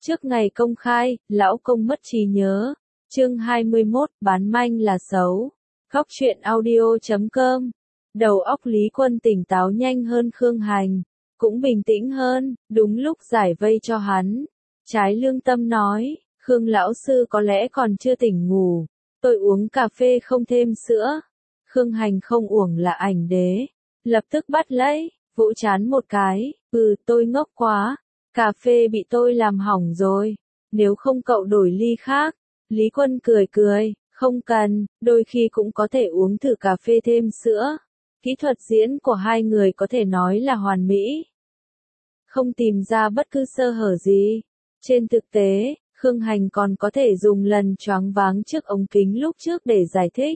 Trước ngày công khai, lão công mất trí nhớ. Chương 21, bán manh là xấu. Góc truyện audio.com. Đầu óc Lý Quân tỉnh táo nhanh hơn Khương Hành, cũng bình tĩnh hơn, đúng lúc giải vây cho hắn. Trái lương tâm nói, Khương lão sư có lẽ còn chưa tỉnh ngủ, tôi uống cà phê không thêm sữa. Khương Hành không uổng là ảnh đế, lập tức bắt lấy, vỗ chán một cái, tôi ngốc quá, cà phê bị tôi làm hỏng rồi, nếu không cậu đổi ly khác. Lý Quân cười cười, không cần, đôi khi cũng có thể uống thử cà phê thêm sữa. Kỹ thuật diễn của hai người có thể nói là hoàn mỹ, không tìm ra bất cứ sơ hở gì. Trên thực tế, Khương Hành còn có thể dùng lần choáng váng trước ống kính lúc trước để giải thích.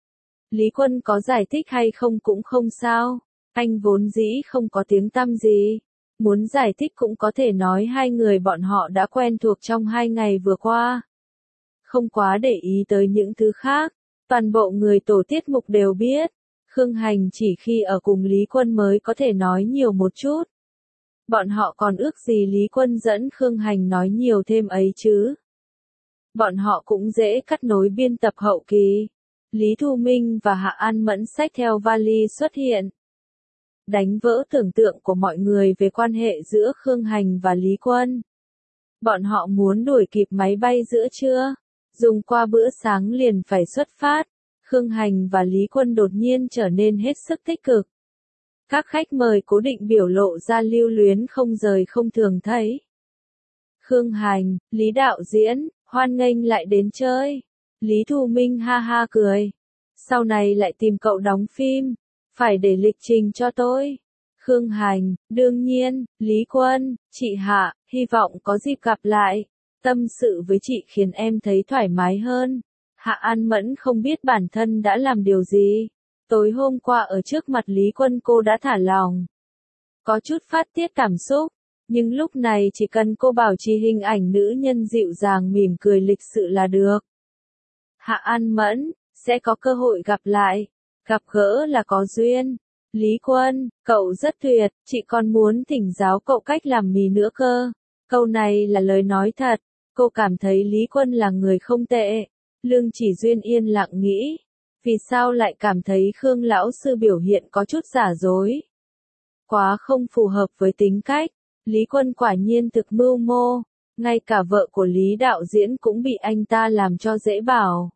Lý Quân có giải thích hay không cũng không sao, anh vốn dĩ không có tiếng tăm gì. Muốn giải thích cũng có thể nói hai người bọn họ đã quen thuộc trong 2 ngày vừa qua. Không quá để ý tới những thứ khác, toàn bộ người tổ tiết mục đều biết. Khương Hành chỉ khi ở cùng Lý Quân mới có thể nói nhiều một chút. Bọn họ còn ước gì Lý Quân dẫn Khương Hành nói nhiều thêm ấy chứ. Bọn họ cũng dễ cắt nối biên tập hậu kỳ. Lý Thu Minh và Hạ An Mẫn xách theo vali xuất hiện, đánh vỡ tưởng tượng của mọi người về quan hệ giữa Khương Hành và Lý Quân. Bọn họ muốn đuổi kịp máy bay giữa trưa, dùng qua bữa sáng liền phải xuất phát. Khương Hành và Lý Quân đột nhiên trở nên hết sức tích cực. Các khách mời cố định biểu lộ ra lưu luyến không rời không thường thấy. Khương Hành, Lý đạo diễn, hoan nghênh lại đến chơi. Lý Thu Minh ha ha cười. Sau này lại tìm cậu đóng phim, phải để lịch trình cho tôi. Khương Hành, đương nhiên. Lý Quân, chị Hạ, hy vọng có dịp gặp lại. Tâm sự với chị khiến em thấy thoải mái hơn. Hạ An Mẫn không biết bản thân đã làm điều gì. Tối hôm qua ở trước mặt Lý Quân cô đã thả lòng, có chút phát tiết cảm xúc, nhưng lúc này chỉ cần cô bảo trì hình ảnh nữ nhân dịu dàng mỉm cười lịch sự là được. Hạ An Mẫn, sẽ có cơ hội gặp lại, gặp gỡ là có duyên. Lý Quân, cậu rất tuyệt, chị còn muốn thỉnh giáo cậu cách làm mì nữa cơ. Câu này là lời nói thật, cô cảm thấy Lý Quân là người không tệ. Lương Chỉ Duyên yên lặng nghĩ, vì sao lại cảm thấy Khương lão sư biểu hiện có chút giả dối, quá không phù hợp với tính cách. Lý Quân quả nhiên thực mưu mô, ngay cả vợ của Lý đạo diễn cũng bị anh ta làm cho dễ bảo.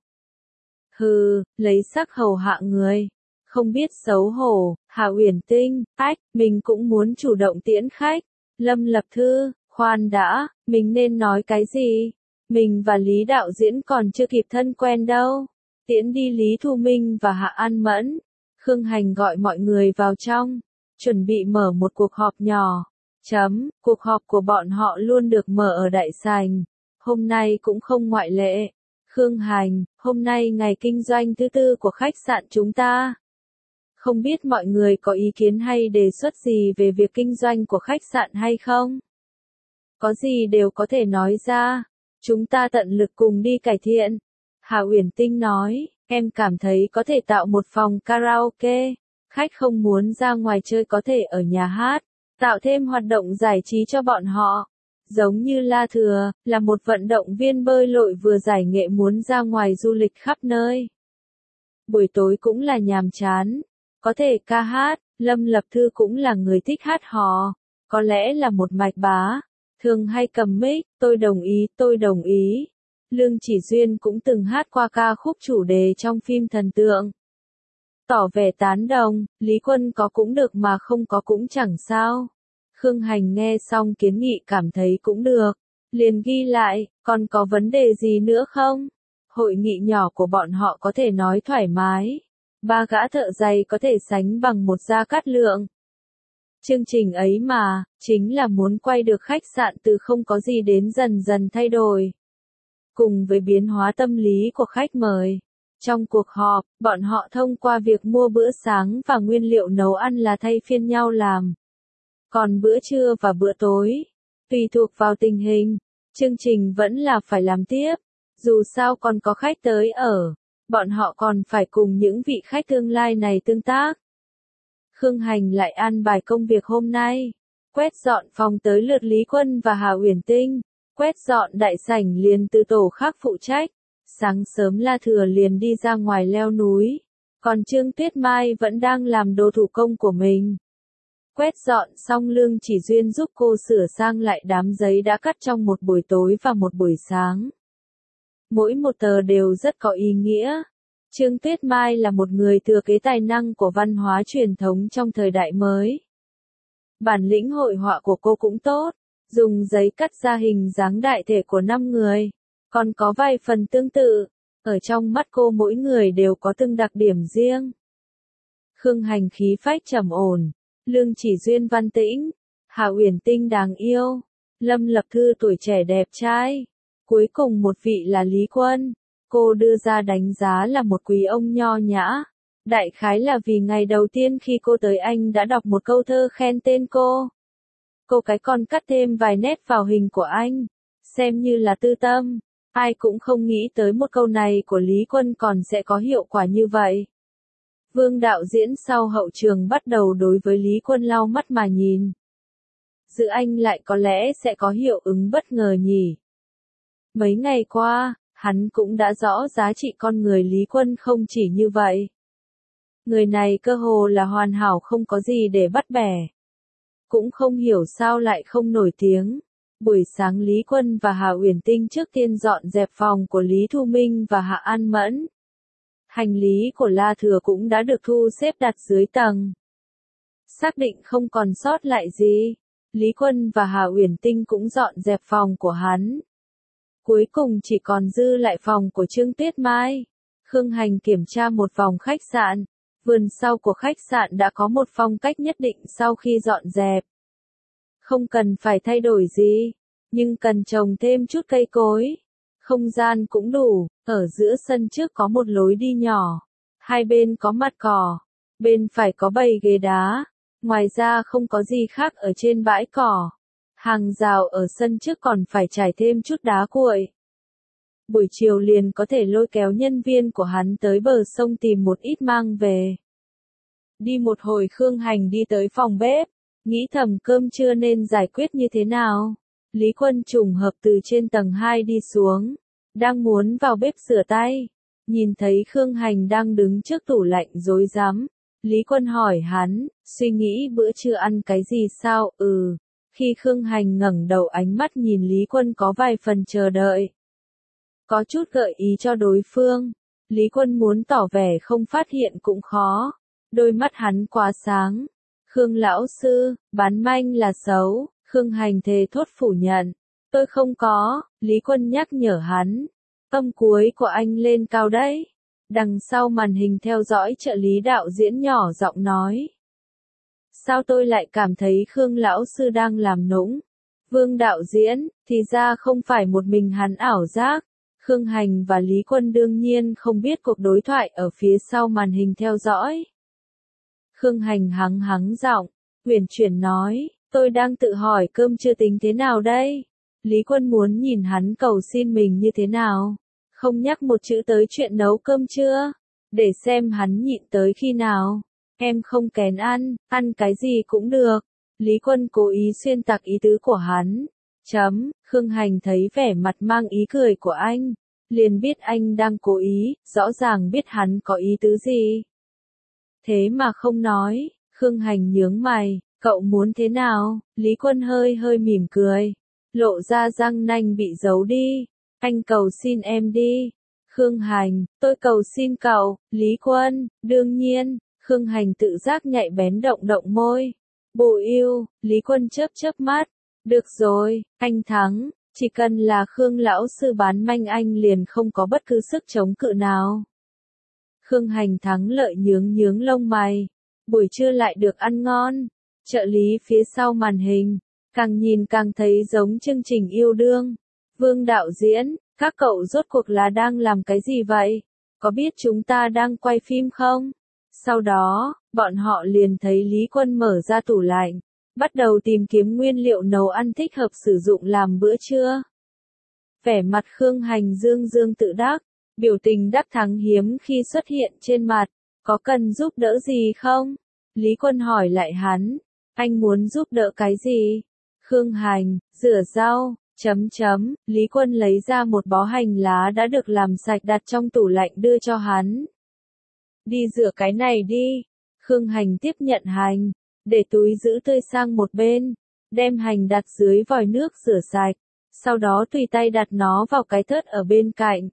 Hừ, lấy sắc hầu hạ người, không biết xấu hổ. Hà Uyển Tinh, mình cũng muốn chủ động tiễn khách. Lâm Lập Thư, khoan đã, mình nên nói cái gì? Mình và Lý đạo diễn còn chưa kịp thân quen đâu. Tiễn đi Lý Thu Minh và Hạ An Mẫn. Khương Hành gọi mọi người vào trong, chuẩn bị mở một cuộc họp nhỏ. Cuộc họp của bọn họ luôn được mở ở đại sảnh. Hôm nay cũng không ngoại lệ. Khương Hành, hôm nay ngày kinh doanh thứ 4 của khách sạn chúng ta. Không biết mọi người có ý kiến hay đề xuất gì về việc kinh doanh của khách sạn hay không? Có gì đều có thể nói ra. Chúng ta tận lực cùng đi cải thiện. Hà Uyển Tinh nói, em cảm thấy có thể tạo một phòng karaoke. Khách không muốn ra ngoài chơi có thể ở nhà hát, tạo thêm hoạt động giải trí cho bọn họ. Giống như La Thừa, là một vận động viên bơi lội vừa giải nghệ muốn ra ngoài du lịch khắp nơi. Buổi tối cũng là nhàm chán, có thể ca hát. Lâm Lập Thư cũng là người thích hát hò, có lẽ là một mạch bá, thường hay cầm mic, tôi đồng ý. Lương Chỉ Duyên cũng từng hát qua ca khúc chủ đề trong phim thần tượng. Tỏ vẻ tán đồng, Lý Quân có cũng được mà không có cũng chẳng sao. Khương Hành nghe xong kiến nghị cảm thấy cũng được, liền ghi lại, còn có vấn đề gì nữa không? Hội nghị nhỏ của bọn họ có thể nói thoải mái. 3 gã thợ giày có thể sánh bằng một Gia Cát Lượng. Chương trình ấy mà, chính là muốn quay được khách sạn từ không có gì đến dần dần thay đổi. Cùng với biến hóa tâm lý của khách mời. Trong cuộc họp, bọn họ thông qua việc mua bữa sáng và nguyên liệu nấu ăn là thay phiên nhau làm. Còn bữa trưa và bữa tối, tùy thuộc vào tình hình, chương trình vẫn là phải làm tiếp. Dù sao còn có khách tới ở, bọn họ còn phải cùng những vị khách tương lai này tương tác. Khương Hành lại an bài công việc hôm nay, quét dọn phòng tới lượt Lý Quân và Hà Uyển Tinh. Quét dọn đại sảnh liền từ tổ khác phụ trách. Sáng sớm La Thừa liền đi ra ngoài leo núi. Còn Trương Tuyết Mai vẫn đang làm đồ thủ công của mình. Quét dọn xong Lương Chỉ Duyên giúp cô sửa sang lại đám giấy đã cắt trong một buổi tối và một buổi sáng. Mỗi một tờ đều rất có ý nghĩa. Trương Tuyết Mai là một người thừa kế tài năng của văn hóa truyền thống trong thời đại mới. Bản lĩnh hội họa của cô cũng tốt, dùng giấy cắt ra hình dáng đại thể của 5 người, còn có vài phần tương tự. Ở trong mắt cô mỗi người đều có từng đặc điểm riêng. Khương Hành khí phách trầm ổn, Lương Chỉ Duyên văn tĩnh, Hạ Uyển Tinh đáng yêu, Lâm Lập Thư tuổi trẻ đẹp trai. Cuối cùng một vị là Lý Quân. Cô đưa ra đánh giá là một quý ông nho nhã. Đại khái là vì ngày đầu tiên khi cô tới anh đã đọc một câu thơ khen tên cô. Cô cái còn cắt thêm vài nét vào hình của anh, xem như là tư tâm. Ai cũng không nghĩ tới một câu này của Lý Quân còn sẽ có hiệu quả như vậy. Vương đạo diễn sau hậu trường bắt đầu đối với Lý Quân lau mắt mà nhìn. Giữa anh lại có lẽ sẽ có hiệu ứng bất ngờ nhỉ. Mấy ngày qua, hắn cũng đã rõ giá trị con người Lý Quân không chỉ như vậy. Người này cơ hồ là hoàn hảo không có gì để bắt bẻ. Cũng không hiểu sao lại không nổi tiếng. Buổi sáng Lý Quân và Hạ Uyển Tinh trước tiên dọn dẹp phòng của Lý Thu Minh và Hạ An Mẫn. Hành lý của La Thừa cũng đã được thu xếp đặt dưới tầng. Xác định không còn sót lại gì, Lý Quân và Hạ Uyển Tinh cũng dọn dẹp phòng của hắn. Cuối cùng chỉ còn dư lại phòng của Trương Tuyết Mai. Khương Hành kiểm tra một vòng khách sạn. Vườn sau của khách sạn đã có một phong cách nhất định sau khi dọn dẹp. Không cần phải thay đổi gì, nhưng cần trồng thêm chút cây cối. Không gian cũng đủ, ở giữa sân trước có một lối đi nhỏ. Hai bên có mặt cỏ, bên phải có bầy ghế đá. Ngoài ra không có gì khác ở trên bãi cỏ. Hàng rào ở sân trước còn phải trải thêm chút đá cuội. Buổi chiều liền có thể lôi kéo nhân viên của hắn tới bờ sông tìm một ít mang về. Đi một hồi Khương Hành đi tới phòng bếp, nghĩ thầm cơm trưa nên giải quyết như thế nào. Lý Quân trùng hợp từ trên tầng 2 đi xuống, đang muốn vào bếp rửa tay. Nhìn thấy Khương Hành đang đứng trước tủ lạnh rối rắm, Lý Quân hỏi hắn, suy nghĩ bữa trưa ăn cái gì sao? Khi Khương Hành ngẩng đầu ánh mắt nhìn Lý Quân có vài phần chờ đợi. Có chút gợi ý cho đối phương. Lý Quân muốn tỏ vẻ không phát hiện cũng khó. Đôi mắt hắn quá sáng. Khương lão sư, bán manh là xấu. Khương Hành thề thốt phủ nhận. Tôi không có, Lý Quân nhắc nhở hắn. Âm cuối của anh lên cao đấy. Đằng sau màn hình theo dõi trợ lý đạo diễn nhỏ giọng nói. Sao tôi lại cảm thấy Khương lão sư đang làm nũng? Vương đạo diễn, thì ra không phải một mình hắn ảo giác. Khương Hành và Lý Quân đương nhiên không biết cuộc đối thoại ở phía sau màn hình theo dõi. Khương Hành hắng giọng, huyền chuyển nói, tôi đang tự hỏi cơm chưa tính thế nào đây? Lý Quân muốn nhìn hắn cầu xin mình như thế nào? Không nhắc một chữ tới chuyện nấu cơm chưa? Để xem hắn nhịn tới khi nào. Em không kén ăn cái gì cũng được. Lý Quân cố ý xuyên tạc ý tứ của hắn. Khương Hành thấy vẻ mặt mang ý cười của anh, liền biết anh đang cố ý, rõ ràng biết hắn có ý tứ gì. Thế mà không nói, Khương Hành nhướng mày, cậu muốn thế nào? Lý Quân hơi mỉm cười, lộ ra răng nanh bị giấu đi. Anh cầu xin em đi. Khương Hành, tôi cầu xin cậu. Lý Quân, đương nhiên. Khương Hành tự giác nhạy bén động môi. Bồ yêu, Lý Quân chớp mắt. Được rồi, anh thắng. Chỉ cần là Khương lão sư bán manh anh liền không có bất cứ sức chống cự nào. Khương Hành thắng lợi nhướng lông mày. Buổi trưa lại được ăn ngon. Trợ lý phía sau màn hình, càng nhìn càng thấy giống chương trình yêu đương. Vương đạo diễn, các cậu rốt cuộc là đang làm cái gì vậy? Có biết chúng ta đang quay phim không? Sau đó, bọn họ liền thấy Lý Quân mở ra tủ lạnh, bắt đầu tìm kiếm nguyên liệu nấu ăn thích hợp sử dụng làm bữa trưa. Vẻ mặt Khương Hành dương tự đắc, biểu tình đắc thắng hiếm khi xuất hiện trên mặt. Có cần giúp đỡ gì không? Lý Quân hỏi lại hắn. Anh muốn giúp đỡ cái gì? Khương Hành, rửa rau, Lý Quân lấy ra một bó hành lá đã được làm sạch đặt trong tủ lạnh đưa cho hắn. Đi rửa cái này đi. Khương Hành tiếp nhận hành, để túi giữ tươi sang một bên, đem hành đặt dưới vòi nước rửa sạch, sau đó tùy tay đặt nó vào cái thớt ở bên cạnh.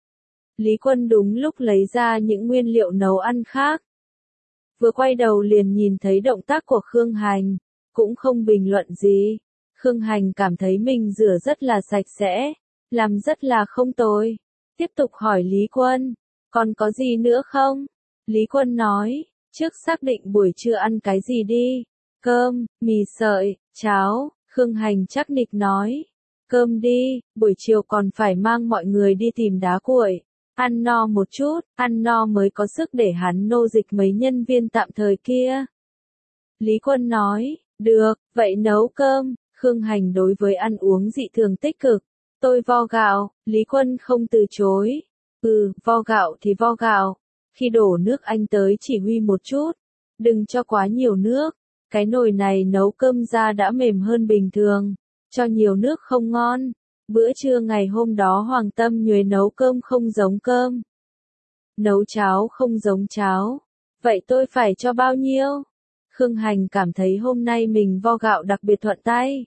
Lý Quân đúng lúc lấy ra những nguyên liệu nấu ăn khác. Vừa quay đầu liền nhìn thấy động tác của Khương Hành, cũng không bình luận gì. Khương Hành cảm thấy mình rửa rất là sạch sẽ, làm rất là không tồi. Tiếp tục hỏi Lý Quân, còn có gì nữa không? Lý Quân nói, trước xác định buổi trưa ăn cái gì đi. Cơm, mì sợi, cháo. Khương Hành chắc nịch nói, cơm đi, buổi chiều còn phải mang mọi người đi tìm đá cuội. Ăn no một chút, ăn no mới có sức để hắn nô dịch mấy nhân viên tạm thời kia. Lý Quân nói, được, vậy nấu cơm. Khương Hành đối với ăn uống dị thường tích cực. Tôi vo gạo. Lý Quân không từ chối. Vo gạo thì vo gạo. Khi đổ nước anh tới chỉ huy một chút. Đừng cho quá nhiều nước. Cái nồi này nấu cơm ra đã mềm hơn bình thường. Cho nhiều nước không ngon. Bữa trưa ngày hôm đó Hoàng Tâm Nhuế nấu cơm không giống cơm. Nấu cháo không giống cháo. Vậy tôi phải cho bao nhiêu? Khương Hành cảm thấy hôm nay mình vo gạo đặc biệt thuận tay.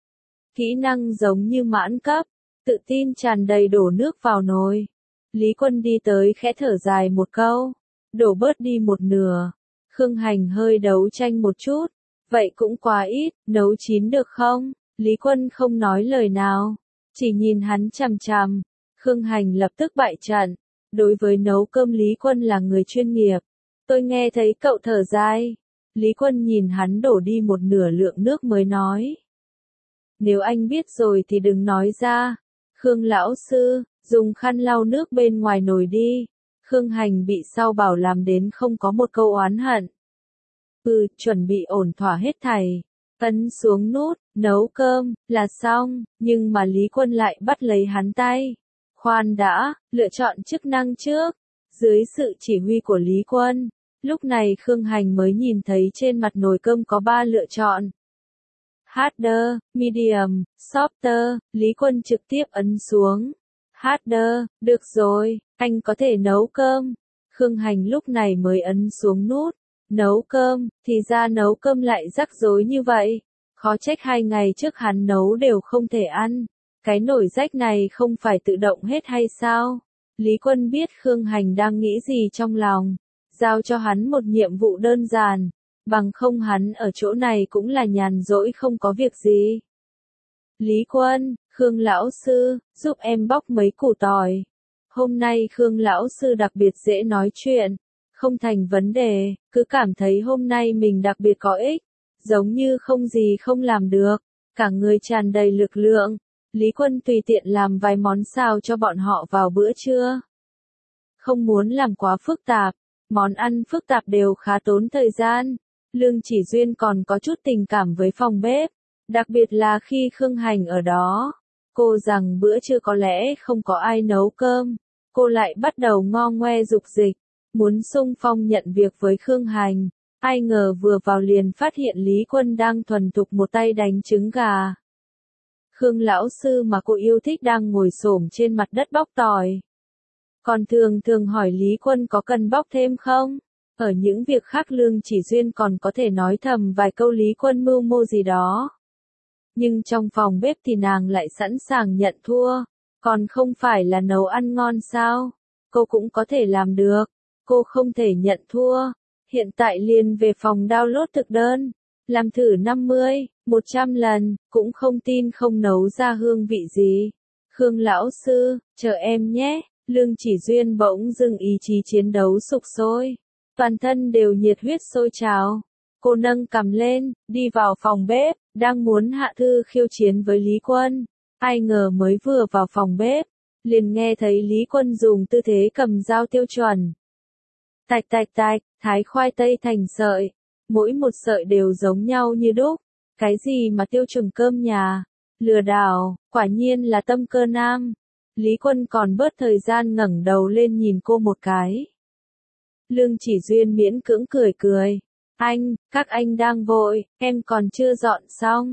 Kỹ năng giống như mãn cấp, tự tin tràn đầy đổ nước vào nồi. Lý Quân đi tới khẽ thở dài một câu, đổ bớt đi một nửa. Khương Hành hơi đấu tranh một chút, vậy cũng quá ít, nấu chín được không? Lý Quân không nói lời nào, chỉ nhìn hắn chằm chằm. Khương Hành lập tức bại trận, đối với nấu cơm Lý Quân là người chuyên nghiệp. Tôi nghe thấy cậu thở dài. Lý Quân nhìn hắn đổ đi một nửa lượng nước mới nói. Nếu anh biết rồi thì đừng nói ra. Khương lão sư, dùng khăn lau nước bên ngoài nồi đi. Khương Hành bị Sao Bảo làm đến không có một câu oán hận. Chuẩn bị ổn thỏa hết thảy. Ấn xuống nút, nấu cơm, là xong, nhưng mà Lý Quân lại bắt lấy hắn tay. Khoan đã, lựa chọn chức năng trước. Dưới sự chỉ huy của Lý Quân, lúc này Khương Hành mới nhìn thấy trên mặt nồi cơm có 3 lựa chọn. Harder, medium, softer. Lý Quân trực tiếp ấn xuống. Harder, được rồi, anh có thể nấu cơm. Khương Hành lúc này mới ấn xuống nút. Nấu cơm, thì ra nấu cơm lại rắc rối như vậy. Khó trách 2 ngày trước hắn nấu đều không thể ăn. Cái nồi rách này không phải tự động hết hay sao? Lý Quân biết Khương Hành đang nghĩ gì trong lòng. Giao cho hắn một nhiệm vụ đơn giản. Bằng không hắn ở chỗ này cũng là nhàn rỗi không có việc gì. Lý Quân, Khương lão sư, giúp em bóc mấy củ tỏi. Hôm nay Khương lão sư đặc biệt dễ nói chuyện. Không thành vấn đề, cứ cảm thấy hôm nay mình đặc biệt có ích. Giống như không gì không làm được. Cả người tràn đầy lực lượng. Lý Quân tùy tiện làm vài món xào cho bọn họ vào bữa trưa. Không muốn làm quá phức tạp. Món ăn phức tạp đều khá tốn thời gian. Lương Chỉ Duyên còn có chút tình cảm với phòng bếp, đặc biệt là khi Khương Hành ở đó. Cô rằng bữa trưa có lẽ không có ai nấu cơm, cô lại bắt đầu ngo ngoe dục dịch, muốn xung phong nhận việc với Khương Hành. Ai ngờ vừa vào liền phát hiện Lý Quân đang thuần thục một tay đánh trứng gà. Khương lão sư mà cô yêu thích đang ngồi xổm trên mặt đất bóc tỏi. Còn thường hỏi Lý Quân có cần bóc thêm không? Ở những việc khác Lương Chỉ Duyên còn có thể nói thầm vài câu Lý Quân mưu mô gì đó. Nhưng trong phòng bếp thì nàng lại sẵn sàng nhận thua. Còn không phải là nấu ăn ngon sao? Cô cũng có thể làm được. Cô không thể nhận thua. Hiện tại liền về phòng download thực đơn. Làm thử 50, 100 lần, cũng không tin không nấu ra hương vị gì. Khương lão sư, chờ em nhé. Lương Chỉ Duyên bỗng dưng ý chí chiến đấu sục sôi. Toàn thân đều nhiệt huyết sôi trào. Cô nâng cằm lên, đi vào phòng bếp, đang muốn hạ thư khiêu chiến với Lý Quân. Ai ngờ mới vừa vào phòng bếp, liền nghe thấy Lý Quân dùng tư thế cầm dao tiêu chuẩn. Tạch tạch tạch, thái khoai tây thành sợi. Mỗi một sợi đều giống nhau như đúc. Cái gì mà tiêu chuẩn cơm nhà? Lừa đảo, quả nhiên là tâm cơ nam. Lý Quân còn bớt thời gian ngẩng đầu lên nhìn cô một cái. Lương Chỉ Duyên miễn cưỡng cười cười. Các anh đang vội, em còn chưa dọn xong.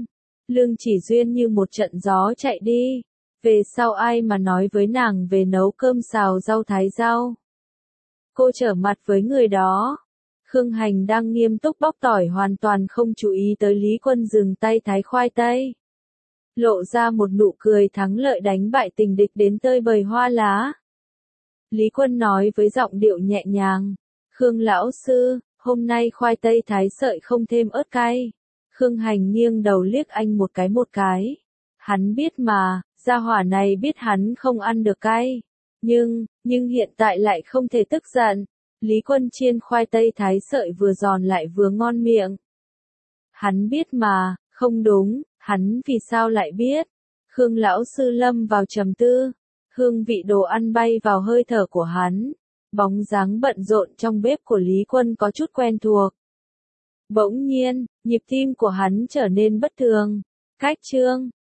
Lương Chỉ Duyên như một trận gió chạy đi. Về sau ai mà nói với nàng về nấu cơm xào rau thái rau. Cô trở mặt với người đó. Khương Hành đang nghiêm túc bóc tỏi hoàn toàn không chú ý tới Lý Quân dừng tay thái khoai tây. Lộ ra một nụ cười thắng lợi đánh bại tình địch đến tơi bời hoa lá. Lý Quân nói với giọng điệu nhẹ nhàng. Khương lão sư, hôm nay khoai tây thái sợi không thêm ớt cay. Khương Hành nghiêng đầu liếc anh một cái. Hắn biết mà, gia hỏa này biết hắn không ăn được cay. Nhưng hiện tại lại không thể tức giận. Lý Quân chiên khoai tây thái sợi vừa giòn lại vừa ngon miệng. Hắn biết mà, không đúng, hắn vì sao lại biết? Khương lão sư lâm vào trầm tư. Hương vị đồ ăn bay vào hơi thở của hắn. Bóng dáng bận rộn trong bếp của Lý Quân có chút quen thuộc. Bỗng nhiên, nhịp tim của hắn trở nên bất thường. Cách chương